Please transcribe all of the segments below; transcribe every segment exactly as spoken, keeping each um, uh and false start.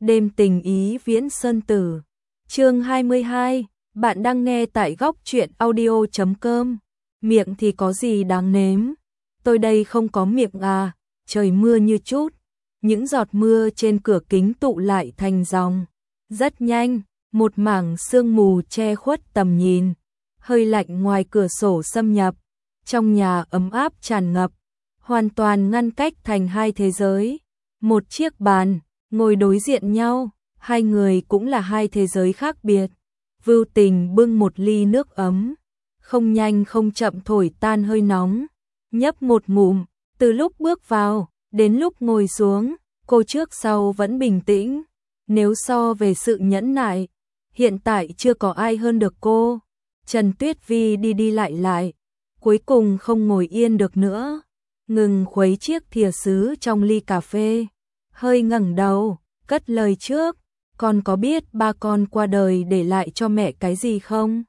Đêm tình ý viễn sơn tử. Chương hai mươi hai, bạn đang nghe tại góc truyện audio chấm com. Miệng thì có gì đáng nếm? Tôi đây không có miệng à, trời mưa như chút. Những giọt mưa trên cửa kính tụ lại thành dòng. Rất nhanh, một mảng sương mù che khuất tầm nhìn. Hơi lạnh ngoài cửa sổ xâm nhập. Trong nhà ấm áp tràn ngập, hoàn toàn ngăn cách thành hai thế giới. Một chiếc bàn, ngồi đối diện nhau, hai người cũng là hai thế giới khác biệt. Vưu Tình bưng một ly nước ấm, không nhanh không chậm thổi tan hơi nóng, nhấp một ngụm, từ lúc bước vào, đến lúc ngồi xuống, cô trước sau vẫn bình tĩnh. Nếu so về sự nhẫn nại, hiện tại chưa có ai hơn được cô. Trần Tuyết Vi đi đi lại lại, cuối cùng không ngồi yên được nữa, ngừng khuấy chiếc thìa sứ trong ly cà phê, hơi ngẩng đầu, cất lời trước, con có biết ba con qua đời để lại cho mẹ cái gì không?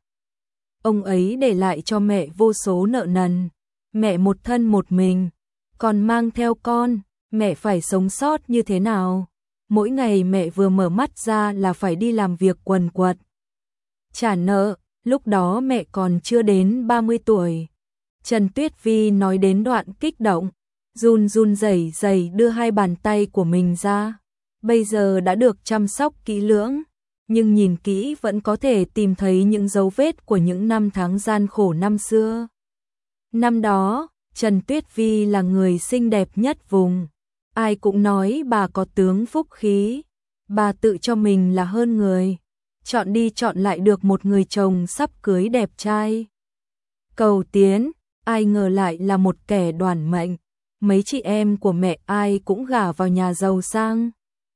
Ông ấy để lại cho mẹ vô số nợ nần, mẹ một thân một mình, còn mang theo con, mẹ phải sống sót như thế nào? Mỗi ngày mẹ vừa mở mắt ra là phải đi làm việc quần quật, trả nợ, lúc đó mẹ còn chưa đến ba mươi tuổi. Trần Tuyết Vi nói đến đoạn kích động, run run rẩy rẩy đưa hai bàn tay của mình ra. Bây giờ đã được chăm sóc kỹ lưỡng, nhưng nhìn kỹ vẫn có thể tìm thấy những dấu vết của những năm tháng gian khổ năm xưa. Năm đó, Trần Tuyết Vi là người xinh đẹp nhất vùng. Ai cũng nói bà có tướng phúc khí. Bà tự cho mình là hơn người. Chọn đi chọn lại được một người chồng sắp cưới đẹp trai. Cầu tiến, ai ngờ lại là một kẻ đoản mệnh. Mấy chị em của mẹ ai cũng gả vào nhà giàu sang,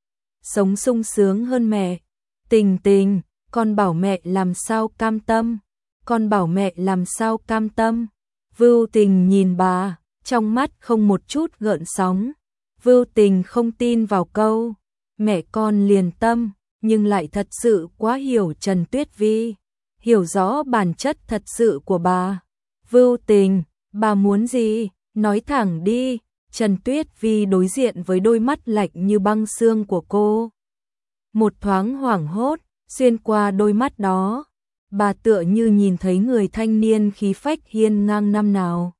sống sung sướng hơn mẹ. Tình Tình, con bảo mẹ làm sao cam tâm, con bảo mẹ làm sao cam tâm. Vưu Tình nhìn bà, trong mắt không một chút gợn sóng. Vưu Tình không tin vào câu mẹ con liền tâm, nhưng lại thật sự quá hiểu Trần Tuyết Vi, hiểu rõ bản chất thật sự của bà. Vưu Tình, bà muốn gì, nói thẳng đi. Trần Tuyết Vi đối diện với đôi mắt lạnh như băng xương của cô. Một thoáng hoảng hốt, xuyên qua đôi mắt đó, bà tựa như nhìn thấy người thanh niên khí phách hiên ngang năm nào.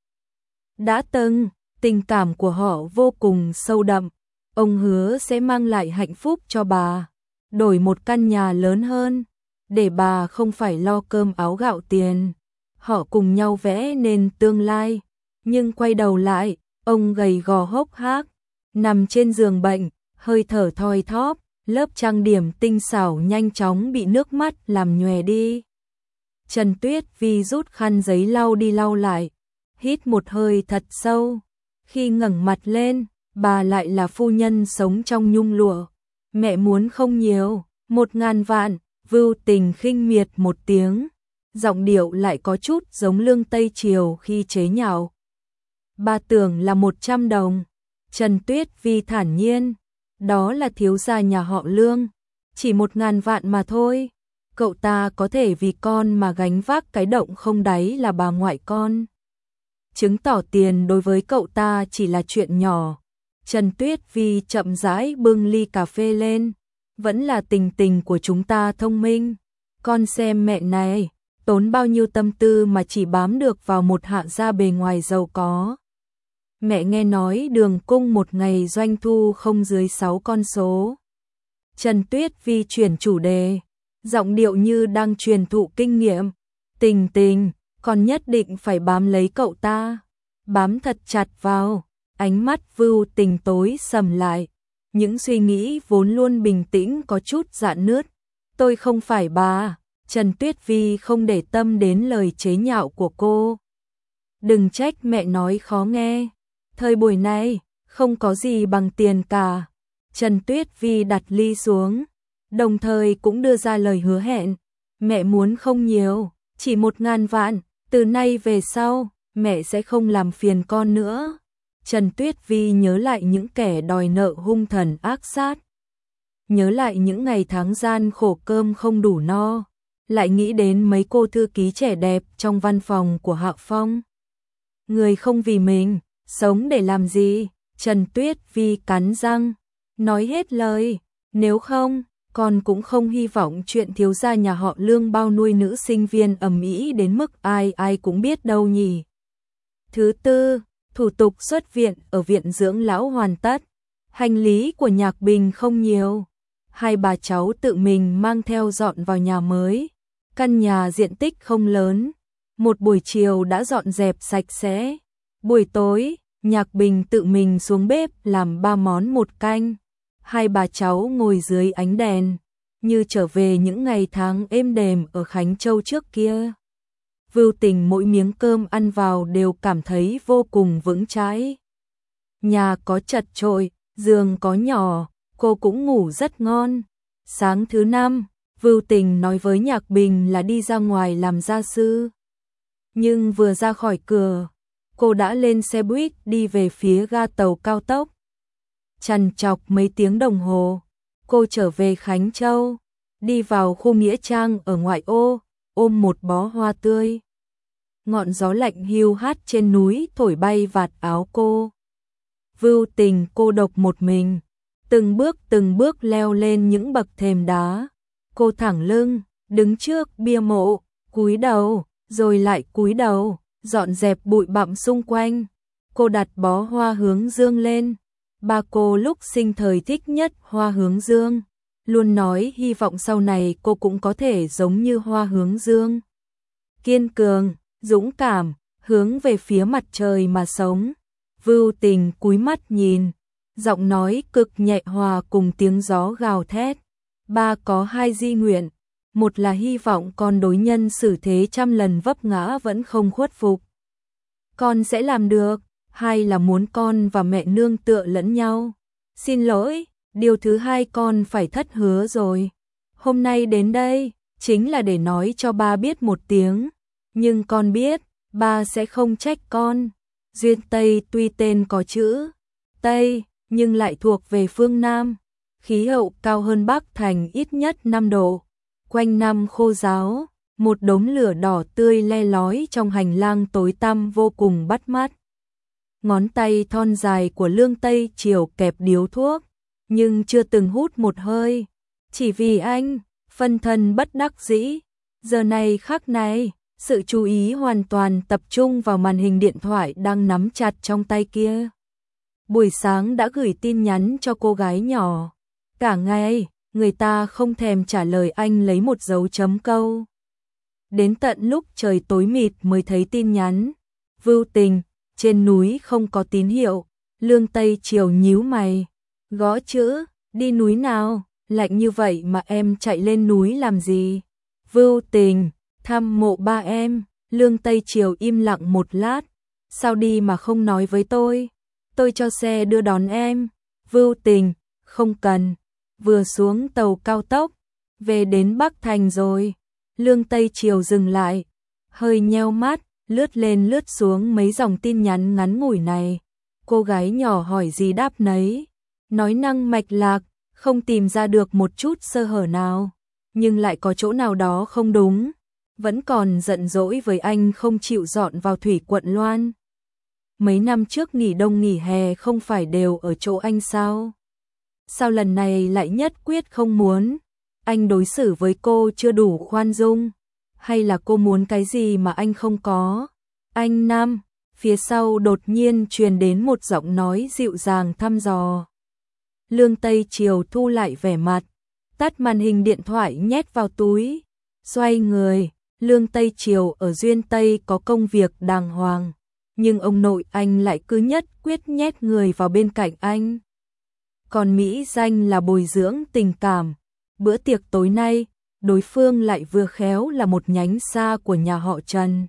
Đã từng, tình cảm của họ vô cùng sâu đậm, ông hứa sẽ mang lại hạnh phúc cho bà, đổi một căn nhà lớn hơn, để bà không phải lo cơm áo gạo tiền. Họ cùng nhau vẽ nên tương lai, nhưng quay đầu lại, ông gầy gò hốc hác, nằm trên giường bệnh, hơi thở thoi thóp, lớp trang điểm tinh xảo nhanh chóng bị nước mắt làm nhòe đi. Trần Tuyết Vi rút khăn giấy lau đi lau lại, hít một hơi thật sâu. Khi ngẩng mặt lên, bà lại là phu nhân sống trong nhung lụa. Mẹ muốn không nhiều, một ngàn vạn. Vưu Tình khinh miệt một tiếng, giọng điệu lại có chút giống Lương Tây Triều khi chế nhạo. Bà tưởng là một trăm đồng. Trần Tuyết Vi thản nhiên, đó là thiếu gia nhà họ Lương, chỉ một ngàn vạn mà thôi. Cậu ta có thể vì con mà gánh vác cái động không đáy là bà ngoại con. Chứng tỏ tiền đối với cậu ta chỉ là chuyện nhỏ. Trần Tuyết Vi chậm rãi bưng ly cà phê lên, vẫn là Tình Tình của chúng ta thông minh. Con xem mẹ này, tốn bao nhiêu tâm tư mà chỉ bám được vào một hạ gia bề ngoài giàu có. Mẹ nghe nói Đường Cung một ngày doanh thu không dưới sáu con số. Trần Tuyết Vi chuyển chủ đề, giọng điệu như đang truyền thụ kinh nghiệm. Tình Tình, con nhất định phải bám lấy cậu ta, bám thật chặt vào. Ánh mắt Vưu Tình tối sầm lại, những suy nghĩ vốn luôn bình tĩnh có chút rạn nứt. Tôi không phải bà. Trần Tuyết Vi không để tâm đến lời chế nhạo của cô. Đừng trách mẹ nói khó nghe. Thời buổi này, không có gì bằng tiền cả. Trần Tuyết Vi đặt ly xuống, đồng thời cũng đưa ra lời hứa hẹn. Mẹ muốn không nhiều, chỉ một ngàn vạn. Từ nay về sau, mẹ sẽ không làm phiền con nữa. Trần Tuyết Vi nhớ lại những kẻ đòi nợ hung thần ác sát. Nhớ lại những ngày tháng gian khổ cơm không đủ no. Lại nghĩ đến mấy cô thư ký trẻ đẹp trong văn phòng của Hạ Phong. Người không vì mình, sống để làm gì? Trần Tuyết Vi cắn răng, nói hết lời. Nếu không, con cũng không hy vọng chuyện thiếu gia nhà họ Lương bao nuôi nữ sinh viên ầm ĩ đến mức ai ai cũng biết đâu nhỉ. Thứ tư, thủ tục xuất viện ở viện dưỡng lão hoàn tất. Hành lý của Nhạc Bình không nhiều. Hai bà cháu tự mình mang theo dọn vào nhà mới. Căn nhà diện tích không lớn. Một buổi chiều đã dọn dẹp sạch sẽ. Buổi tối, Nhạc Bình tự mình xuống bếp làm ba món một canh. Hai bà cháu ngồi dưới ánh đèn, như trở về những ngày tháng êm đềm ở Khánh Châu trước kia. Vưu Tình mỗi miếng cơm ăn vào đều cảm thấy vô cùng vững chãi. Nhà có chật chội, giường có nhỏ, cô cũng ngủ rất ngon. Sáng thứ năm, Vưu Tình nói với Nhạc Bình là đi ra ngoài làm gia sư. Nhưng vừa ra khỏi cửa, cô đã lên xe buýt đi về phía ga tàu cao tốc. Trằn trọc mấy tiếng đồng hồ, cô trở về Khánh Châu, đi vào khu nghĩa trang ở ngoại ô, ôm một bó hoa tươi. Ngọn gió lạnh hiu hắt trên núi thổi bay vạt áo cô. Vưu Tình cô độc một mình, từng bước từng bước leo lên những bậc thềm đá. Cô thẳng lưng, đứng trước bia mộ, cúi đầu, rồi lại cúi đầu, dọn dẹp bụi bặm xung quanh. Cô đặt bó hoa hướng dương lên. Ba cô lúc sinh thời thích nhất hoa hướng dương, luôn nói hy vọng sau này cô cũng có thể giống như hoa hướng dương. Kiên cường, dũng cảm, hướng về phía mặt trời mà sống. Vưu Tình cúi mắt nhìn, giọng nói cực nhẹ hòa cùng tiếng gió gào thét. Ba có hai di nguyện, một là hy vọng con đối nhân xử thế trăm lần vấp ngã vẫn không khuất phục. Con sẽ làm được. Hai là muốn con và mẹ nương tựa lẫn nhau. Xin lỗi, điều thứ hai con phải thất hứa rồi. Hôm nay đến đây, chính là để nói cho ba biết một tiếng. Nhưng con biết, ba sẽ không trách con. Duyên Tây tuy tên có chữ Tây, nhưng lại thuộc về phương Nam. Khí hậu cao hơn Bắc Thành ít nhất năm độ. Quanh năm khô ráo, một đống lửa đỏ tươi le lói trong hành lang tối tăm vô cùng bắt mắt. Ngón tay thon dài của Lương Tây Triều kẹp điếu thuốc, nhưng chưa từng hút một hơi. Chỉ vì anh, phân thân bất đắc dĩ. Giờ này khắc này, sự chú ý hoàn toàn tập trung vào màn hình điện thoại đang nắm chặt trong tay kia. Buổi sáng đã gửi tin nhắn cho cô gái nhỏ. Cả ngày, người ta không thèm trả lời anh lấy một dấu chấm câu. Đến tận lúc trời tối mịt mới thấy tin nhắn. Vưu Tình, trên núi không có tín hiệu. Lương Tây Triều nhíu mày, gõ chữ, đi núi nào, lạnh như vậy mà em chạy lên núi làm gì? Vưu Tình, thăm mộ ba em. Lương Tây Triều im lặng một lát, sao đi mà không nói với tôi? Tôi cho xe đưa đón em. Vưu Tình, không cần. Vừa xuống tàu cao tốc, về đến Bắc Thành rồi. Lương Tây Triều dừng lại, hơi nheo mắt, lướt lên lướt xuống mấy dòng tin nhắn ngắn ngủi này. Cô gái nhỏ hỏi gì đáp nấy, nói năng mạch lạc, không tìm ra được một chút sơ hở nào, nhưng lại có chỗ nào đó không đúng. Vẫn còn giận dỗi với anh không chịu dọn vào Thủy Quận Loan. Mấy năm trước nghỉ đông nghỉ hè không phải đều ở chỗ anh sao? Sao lần này lại nhất quyết không muốn? Anh đối xử với cô chưa đủ khoan dung? Hay là cô muốn cái gì mà anh không có? Anh Nam, phía sau đột nhiên truyền đến một giọng nói dịu dàng thăm dò. Lương Tây Triều thu lại vẻ mặt, tắt màn hình điện thoại nhét vào túi, xoay người. Lương Tây Triều ở Duyên Tây có công việc đàng hoàng, nhưng ông nội anh lại cứ nhất quyết nhét người vào bên cạnh anh. Còn mỹ danh là bồi dưỡng tình cảm. Bữa tiệc tối nay, đối phương lại vừa khéo là một nhánh xa của nhà họ Trần.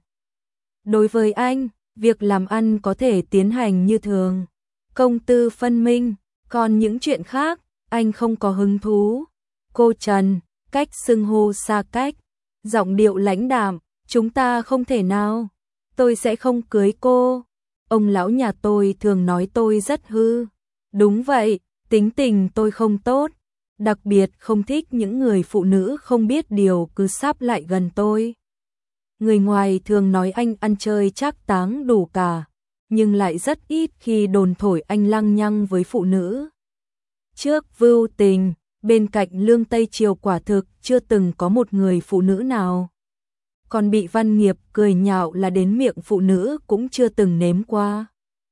Đối với anh, việc làm ăn có thể tiến hành như thường, công tư phân minh, còn những chuyện khác, anh không có hứng thú. Cô Trần, cách xưng hô xa cách, giọng điệu lãnh đạm, chúng ta không thể nào, tôi sẽ không cưới cô. Ông lão nhà tôi thường nói tôi rất hư. Đúng vậy, tính tình tôi không tốt, đặc biệt không thích những người phụ nữ không biết điều cứ sáp lại gần tôi. Người ngoài thường nói anh ăn chơi trác táng đủ cả, nhưng lại rất ít khi đồn thổi anh lăng nhăng với phụ nữ. Trước Vưu Tình, Bên cạnh Lương Tây Triều quả thực chưa từng có một người phụ nữ nào. Còn bị Văn Nghiệp cười nhạo là đến miệng phụ nữ cũng chưa từng nếm qua.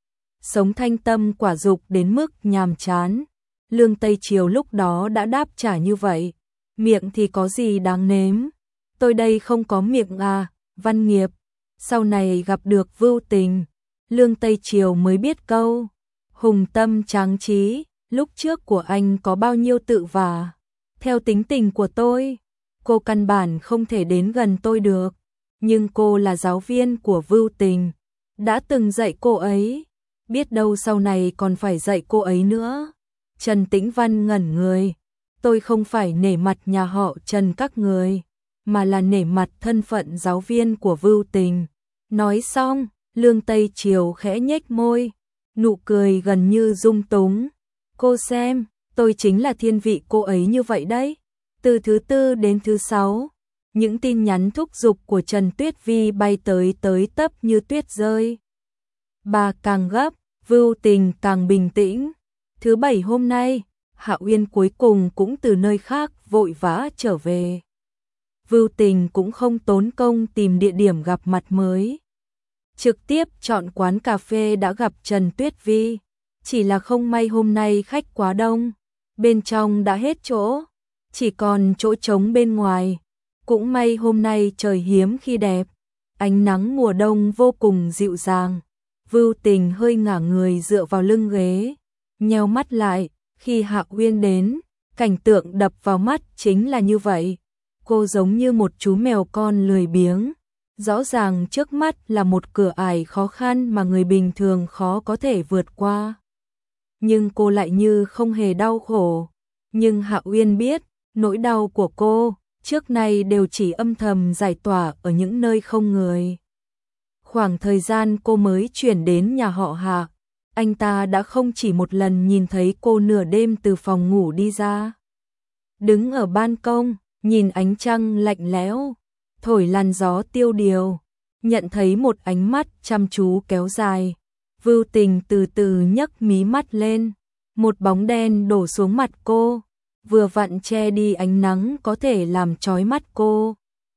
Sống thanh tâm quả dục đến mức nhàm chán. Lương Tây Triều lúc đó đã đáp trả như vậy. Miệng thì có gì đáng nếm. Tôi đây không có miệng à, Văn Nghiệp. Sau này gặp được Vưu Tình, Lương Tây Triều mới biết câu hùng tâm tráng trí, lúc trước của anh có bao nhiêu tự vả. Theo tính tình của tôi, cô căn bản không thể đến gần tôi được. Nhưng cô là giáo viên của Vưu Tình, đã từng dạy cô ấy, biết đâu sau này còn phải dạy cô ấy nữa. Trần Tĩnh Văn ngẩn người, tôi không phải nể mặt nhà họ Trần các người, mà là nể mặt thân phận giáo viên của Vưu Tình. Nói xong, Lương Tây Triều khẽ nhếch môi, nụ cười gần như dung túng. Cô xem, tôi chính là thiên vị cô ấy như vậy đấy. Từ thứ tư đến thứ sáu, những tin nhắn thúc giục của Trần Tuyết Vi bay tới tới tấp như tuyết rơi. Bà càng gấp, Vưu Tình càng bình tĩnh. Thứ bảy hôm nay, Hạ Uyên cuối cùng cũng từ nơi khác vội vã trở về. Vưu Tình cũng không tốn công tìm địa điểm gặp mặt mới. Trực tiếp chọn quán cà phê đã gặp Trần Tuyết Vi. Chỉ là không may hôm nay khách quá đông, bên trong đã hết chỗ, chỉ còn chỗ trống bên ngoài. Cũng may hôm nay trời hiếm khi đẹp, ánh nắng mùa đông vô cùng dịu dàng. Vưu Tình hơi ngả người dựa vào lưng ghế, nheo mắt lại. Khi Hạ Uyên đến, cảnh tượng đập vào mắt chính là như vậy. Cô giống như một chú mèo con lười biếng. Rõ ràng trước mắt là một cửa ải khó khăn mà người bình thường khó có thể vượt qua. Nhưng cô lại như không hề đau khổ. Nhưng Hạ Uyên biết, nỗi đau của cô trước nay đều chỉ âm thầm giải tỏa ở những nơi không người. Khoảng thời gian cô mới chuyển đến nhà họ Hạ, anh ta đã không chỉ một lần nhìn thấy cô nửa đêm từ phòng ngủ đi ra. Đứng ở ban công, nhìn ánh trăng lạnh lẽo, thổi làn gió tiêu điều, nhận thấy một ánh mắt chăm chú kéo dài. Vưu Tình từ từ nhấc mí mắt lên, một bóng đen đổ xuống mặt cô, vừa vặn che đi ánh nắng có thể làm chói mắt cô.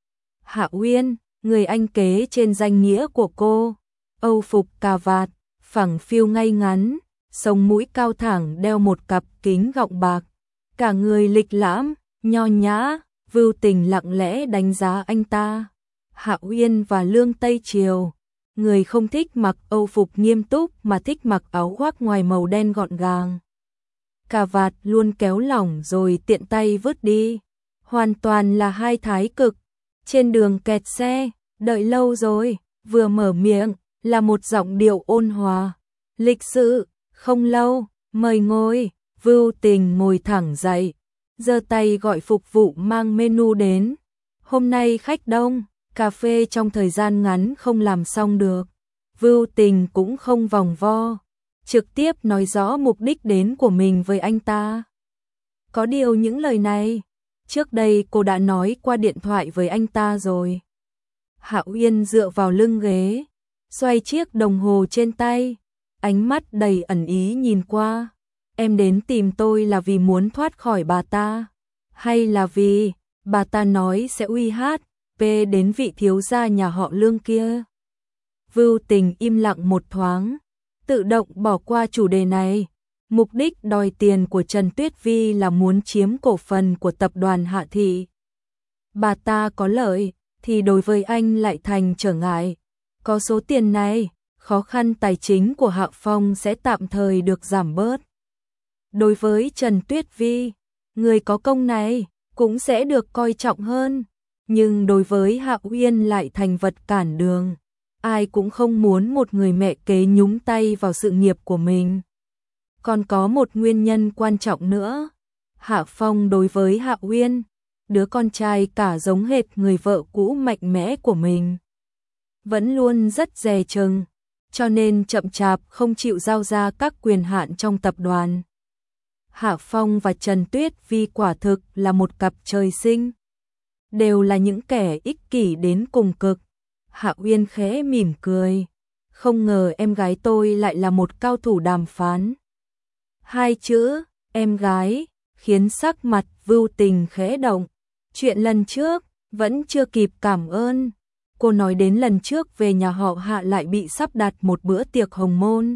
Hạ Uyên, người anh kế trên danh nghĩa của cô, Âu phục cà vạt, phẳng phiu ngay ngắn, sống mũi cao thẳng, đeo một cặp kính gọng bạc, cả người lịch lãm, nho nhã. Vưu Tình lặng lẽ đánh giá anh ta. Hạ Uyên và Lương Tây Triều, người không thích mặc Âu phục nghiêm túc mà thích mặc áo khoác ngoài màu đen gọn gàng. Cà vạt luôn kéo lỏng rồi tiện tay vứt đi. Hoàn toàn là hai thái cực. Trên đường kẹt xe, đợi lâu rồi, vừa mở miệng là một giọng điệu ôn hòa. Lịch sự, không lâu, mời ngồi. Vưu Tình ngồi thẳng dậy, giơ tay gọi phục vụ mang menu đến. Hôm nay khách đông, cà phê trong thời gian ngắn không làm xong được. Vưu Tình cũng không vòng vo, trực tiếp nói rõ mục đích đến của mình với anh ta. Có điều những lời này, trước đây cô đã nói qua điện thoại với anh ta rồi. Hạ Uyên dựa vào lưng ghế, xoay chiếc đồng hồ trên tay, ánh mắt đầy ẩn ý nhìn qua. Em đến tìm tôi là vì muốn thoát khỏi bà ta, hay là vì bà ta nói sẽ uy hát pê đến vị thiếu gia nhà họ Lương kia? Vưu Tình im lặng một thoáng, tự động bỏ qua chủ đề này. Mục đích đòi tiền của Trần Tuyết Vi là muốn chiếm cổ phần của tập đoàn Hạ Thị. Bà ta có lợi thì đối với anh lại thành trở ngại. Có số tiền này, khó khăn tài chính của Hạ Phong sẽ tạm thời được giảm bớt. Đối với Trần Tuyết Vi, người có công này cũng sẽ được coi trọng hơn. Nhưng đối với Hạ Uyên lại thành vật cản đường. Ai cũng không muốn một người mẹ kế nhúng tay vào sự nghiệp của mình. Còn có một nguyên nhân quan trọng nữa. Hạ Phong đối với Hạ Uyên, đứa con trai cả giống hệt người vợ cũ mạnh mẽ của mình, vẫn luôn rất dè chừng, cho nên chậm chạp không chịu giao ra các quyền hạn trong tập đoàn. Hạ Phong và Trần Tuyết Vi quả thực là một cặp trời sinh, đều là những kẻ ích kỷ đến cùng cực. Hạ Uyên khẽ mỉm cười, không ngờ em gái tôi lại là một cao thủ đàm phán. Hai chữ, em gái, khiến sắc mặt Vưu Tình khẽ động. Chuyện lần trước, vẫn chưa kịp cảm ơn. Cô nói đến lần trước về nhà họ Hạ lại bị sắp đặt một bữa tiệc hồng môn.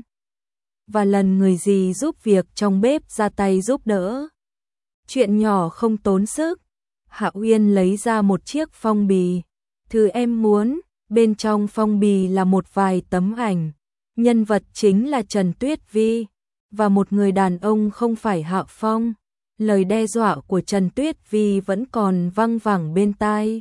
Và lần người gì giúp việc trong bếp ra tay giúp đỡ. Chuyện nhỏ không tốn sức. Hạ Uyên lấy ra một chiếc phong bì. Thứ em muốn, bên trong phong bì là một vài tấm ảnh. Nhân vật chính là Trần Tuyết Vi, và một người đàn ông không phải Hạ Phong. Lời đe dọa của Trần Tuyết Vi vẫn còn văng vẳng bên tai.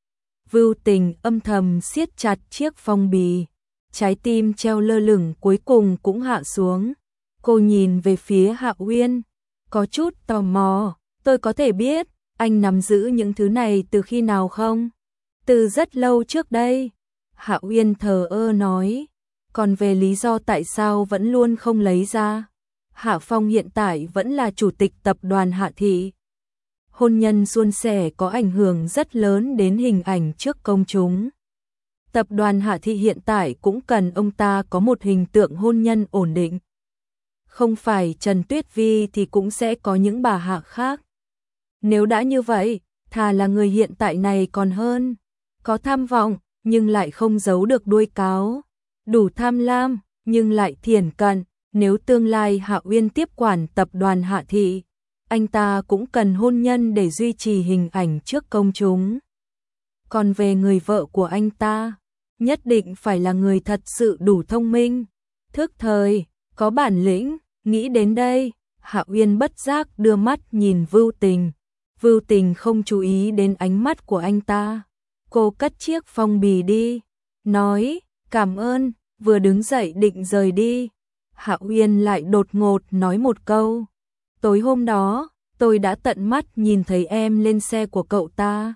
Vưu Tình âm thầm siết chặt chiếc phong bì. Trái tim treo lơ lửng cuối cùng cũng hạ xuống. Cô nhìn về phía Hạ Uyên, có chút tò mò. Tôi có thể biết, anh nắm giữ những thứ này từ khi nào không? Từ rất lâu trước đây. Hạ Uyên thờ ơ nói. Còn về lý do tại sao vẫn luôn không lấy ra? Hạ Phong hiện tại vẫn là chủ tịch tập đoàn Hạ Thị. Hôn nhân suôn sẻ có ảnh hưởng rất lớn đến hình ảnh trước công chúng. Tập đoàn Hạ Thị hiện tại cũng cần ông ta có một hình tượng hôn nhân ổn định. Không phải Trần Tuyết Vi thì cũng sẽ có những bà Hạ khác. Nếu đã như vậy, thà là người hiện tại này còn hơn. Có tham vọng, nhưng lại không giấu được đuôi cáo. Đủ tham lam, nhưng lại thiển cận. Nếu tương lai Hạ Uyên tiếp quản tập đoàn Hạ Thị, anh ta cũng cần hôn nhân để duy trì hình ảnh trước công chúng. Còn về người vợ của anh ta, nhất định phải là người thật sự đủ thông minh, thức thời, có bản lĩnh. Nghĩ đến đây, Hạ Uyên bất giác đưa mắt nhìn Vưu Tình. Vưu Tình không chú ý đến ánh mắt của anh ta. Cô cất chiếc phong bì đi, nói, cảm ơn, vừa đứng dậy định rời đi. Hạ Uyên lại đột ngột nói một câu. Tối hôm đó, tôi đã tận mắt nhìn thấy em lên xe của cậu ta.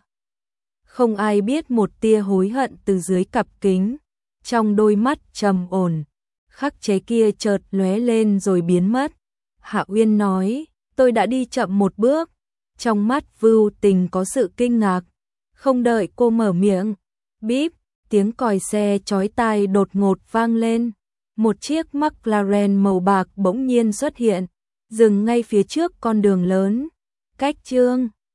Không ai biết một tia hối hận từ dưới cặp kính. Trong đôi mắt trầm ổn, khắc chế kia chợt lóe lên rồi biến mất. Hạ Uyên nói, tôi đã đi chậm một bước. Trong mắt Vưu Tình có sự kinh ngạc. Không đợi cô mở miệng, bíp, tiếng còi xe chói tai đột ngột vang lên. Một chiếc McLaren màu bạc bỗng nhiên xuất hiện, dừng ngay phía trước con đường lớn. Cách chương